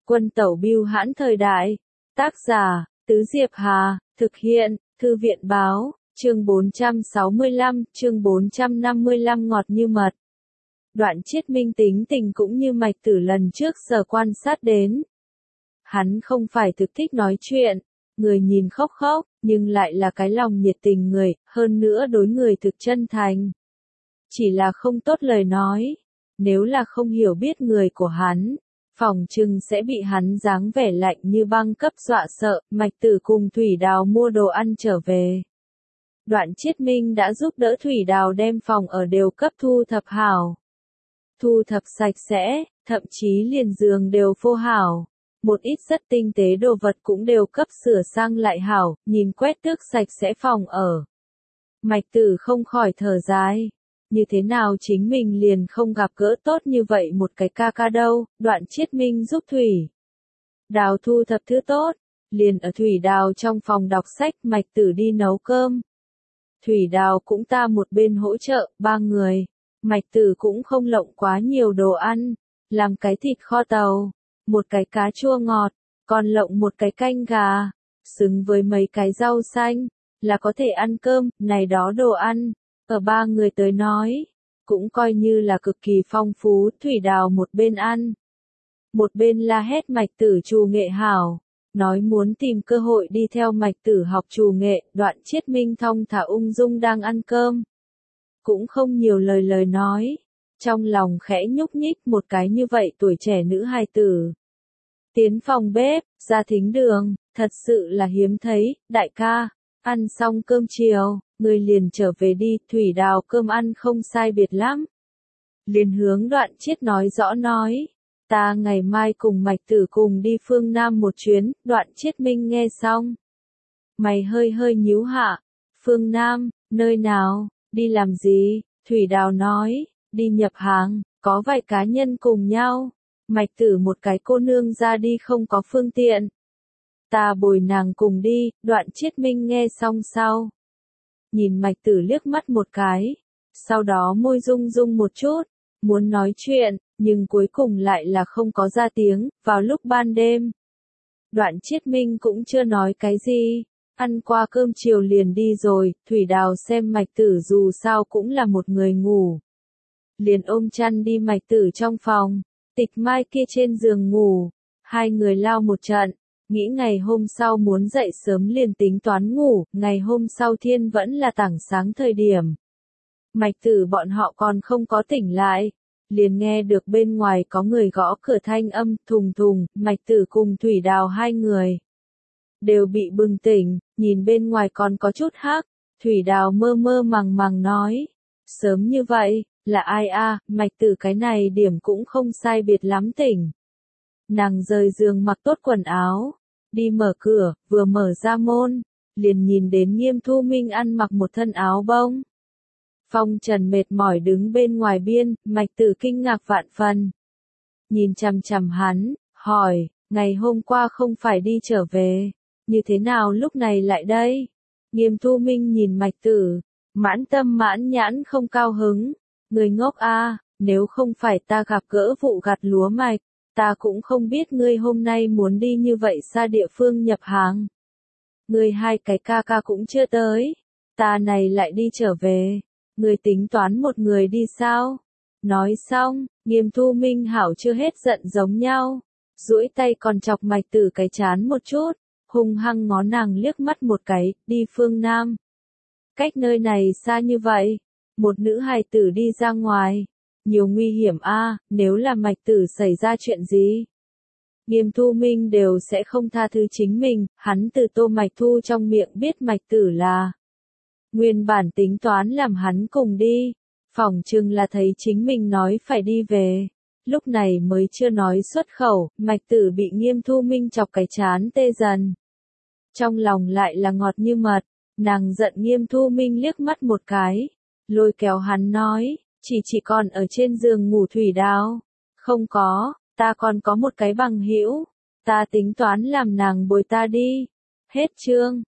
Quân tẩu bưu hãn thời đại. Tác giả, Tứ Diệp Hà, thực hiện, Thư viện báo, chương 465, chương 455 ngọt như mật. Đoạn Chiết Minh tính tình cũng như Mạch Tử lần trước giờ quan sát đến. Hắn không phải thực thích nói chuyện, người nhìn khóc khóc, nhưng lại là cái lòng nhiệt tình người, hơn nữa đối người thực chân thành. Chỉ là không tốt lời nói, nếu là không hiểu biết người của hắn, phỏng chừng sẽ bị hắn dáng vẻ lạnh như băng cấp dọa sợ. Mạch Tử cùng Thủy Đào mua đồ ăn trở về. Đoạn Chiết Minh đã giúp đỡ Thủy Đào đem phòng ở đều cấp thu thập hảo. Thu thập sạch sẽ, thậm chí liền giường đều phô hảo. Một ít rất tinh tế đồ vật cũng đều cấp sửa sang lại hảo, nhìn quét tước sạch sẽ phòng ở. Mạch Tử không khỏi thở dài. Như thế nào chính mình liền không gặp gỡ tốt như vậy một cái ca ca đâu. Đoạn Chiết Minh giúp Thủy Đào thu thập thứ tốt, liền ở Thủy Đào trong phòng đọc sách. Mạch Tử đi nấu cơm. Thủy Đào cũng ta một bên hỗ trợ, 3 người. Mạch Tử cũng không lộng quá nhiều đồ ăn, làm cái thịt kho tàu, một cái cá chua ngọt, còn lộng một cái canh gà, xứng với mấy cái rau xanh, là có thể ăn cơm. Này đó đồ ăn, ở 3 người tới nói, cũng coi như là cực kỳ phong phú. Thủy Đào một bên ăn, một bên la hét Mạch Tử trù nghệ hảo, nói muốn tìm cơ hội đi theo Mạch Tử học trù nghệ. Đoạn Chiết Minh thong thả ung dung đang ăn cơm, cũng không nhiều lời nói, trong lòng khẽ nhúc nhích một cái như vậy tuổi trẻ nữ hài tử. Tiến phòng bếp, ra thính đường, thật sự là hiếm thấy. Đại ca, ăn xong cơm chiều, người liền trở về đi. Thủy Đào cơm ăn không sai biệt lắm, liền hướng Đoạn Chiết nói rõ nói, ta ngày mai cùng Mạch Tử cùng đi phương Nam một chuyến. Đoạn Chiết Minh nghe xong, mày hơi nhíu hạ. Phương Nam, nơi nào, đi làm gì? Thủy Đào nói, đi nhập hàng, có vài cá nhân cùng nhau. Mạch Tử một cái cô nương ra đi không có phương tiện, ta bồi nàng cùng đi. Đoạn Chiết Minh nghe xong sau, nhìn Mạch Tử liếc mắt một cái, sau đó môi rung rung một chút, muốn nói chuyện, nhưng cuối cùng lại là không có ra tiếng. Vào lúc ban đêm, Đoạn Chiết Minh cũng chưa nói cái gì, ăn qua cơm chiều liền đi rồi. Thủy Đào xem Mạch Tử dù sao cũng là một người ngủ, liền ôm chăn đi Mạch Tử trong phòng, Tịch Mai kia trên giường ngủ. Hai người lao một trận, nghĩ ngày hôm sau muốn dậy sớm liền tính toán ngủ. Ngày hôm sau thiên vẫn là tảng sáng thời điểm, Mạch Tử bọn họ còn không có tỉnh lại, liền nghe được bên ngoài có người gõ cửa, thanh âm thùng thùng. Mạch Tử cùng Thủy Đào hai người đều bị bừng tỉnh, nhìn bên ngoài còn có chút hắc. Thủy Đào mơ mơ màng nói, sớm như vậy, là ai a? Mạch Tử cái này điểm cũng không sai biệt lắm tỉnh. Nàng rời giường mặc tốt quần áo, đi mở cửa, vừa mở ra môn, liền nhìn đến Nghiêm Thu Minh ăn mặc một thân áo bông. Phong Trần mệt mỏi đứng bên ngoài biên. Mạch Tử kinh ngạc vạn phần, nhìn chằm chằm hắn, hỏi, ngày hôm qua không phải đi trở về, như thế nào lúc này lại đây? Nghiêm Thu Minh nhìn Mạch Tử, mãn tâm mãn nhãn không cao hứng, người ngốc a, nếu không phải ta gặp gỡ vụ gặt lúa mạch, ta cũng không biết ngươi hôm nay muốn đi như vậy xa địa phương nhập hàng. Ngươi hai cái ca ca cũng chưa tới, ta này lại đi trở về, ngươi tính toán một người đi sao? Nói xong, Nghiêm Thu Minh hảo chưa hết giận giống nhau, duỗi tay còn chọc Mạch Tử cái chán một chút, hung hăng ngó nàng liếc mắt một cái. Đi phương Nam, cách nơi này xa như vậy, một nữ hài tử đi ra ngoài, nhiều nguy hiểm a, nếu là Mạch Tử xảy ra chuyện gì, Nghiêm Thu Minh đều sẽ không tha thứ chính mình. Hắn từ Tô Mạch Thu trong miệng biết Mạch Tử là nguyên bản tính toán làm hắn cùng đi, phỏng chừng là thấy chính mình nói phải đi về, lúc này mới chưa nói xuất khẩu. Mạch Tử bị Nghiêm Thu Minh chọc cái chán tê dần, trong lòng lại là ngọt như mật. Nàng giận Nghiêm Thu Minh liếc mắt một cái, lôi kéo hắn nói, chỉ còn ở trên giường ngủ Thủy Đào. Không có, ta còn có một cái bằng hữu, ta tính toán làm nàng bồi ta đi. Hết chương.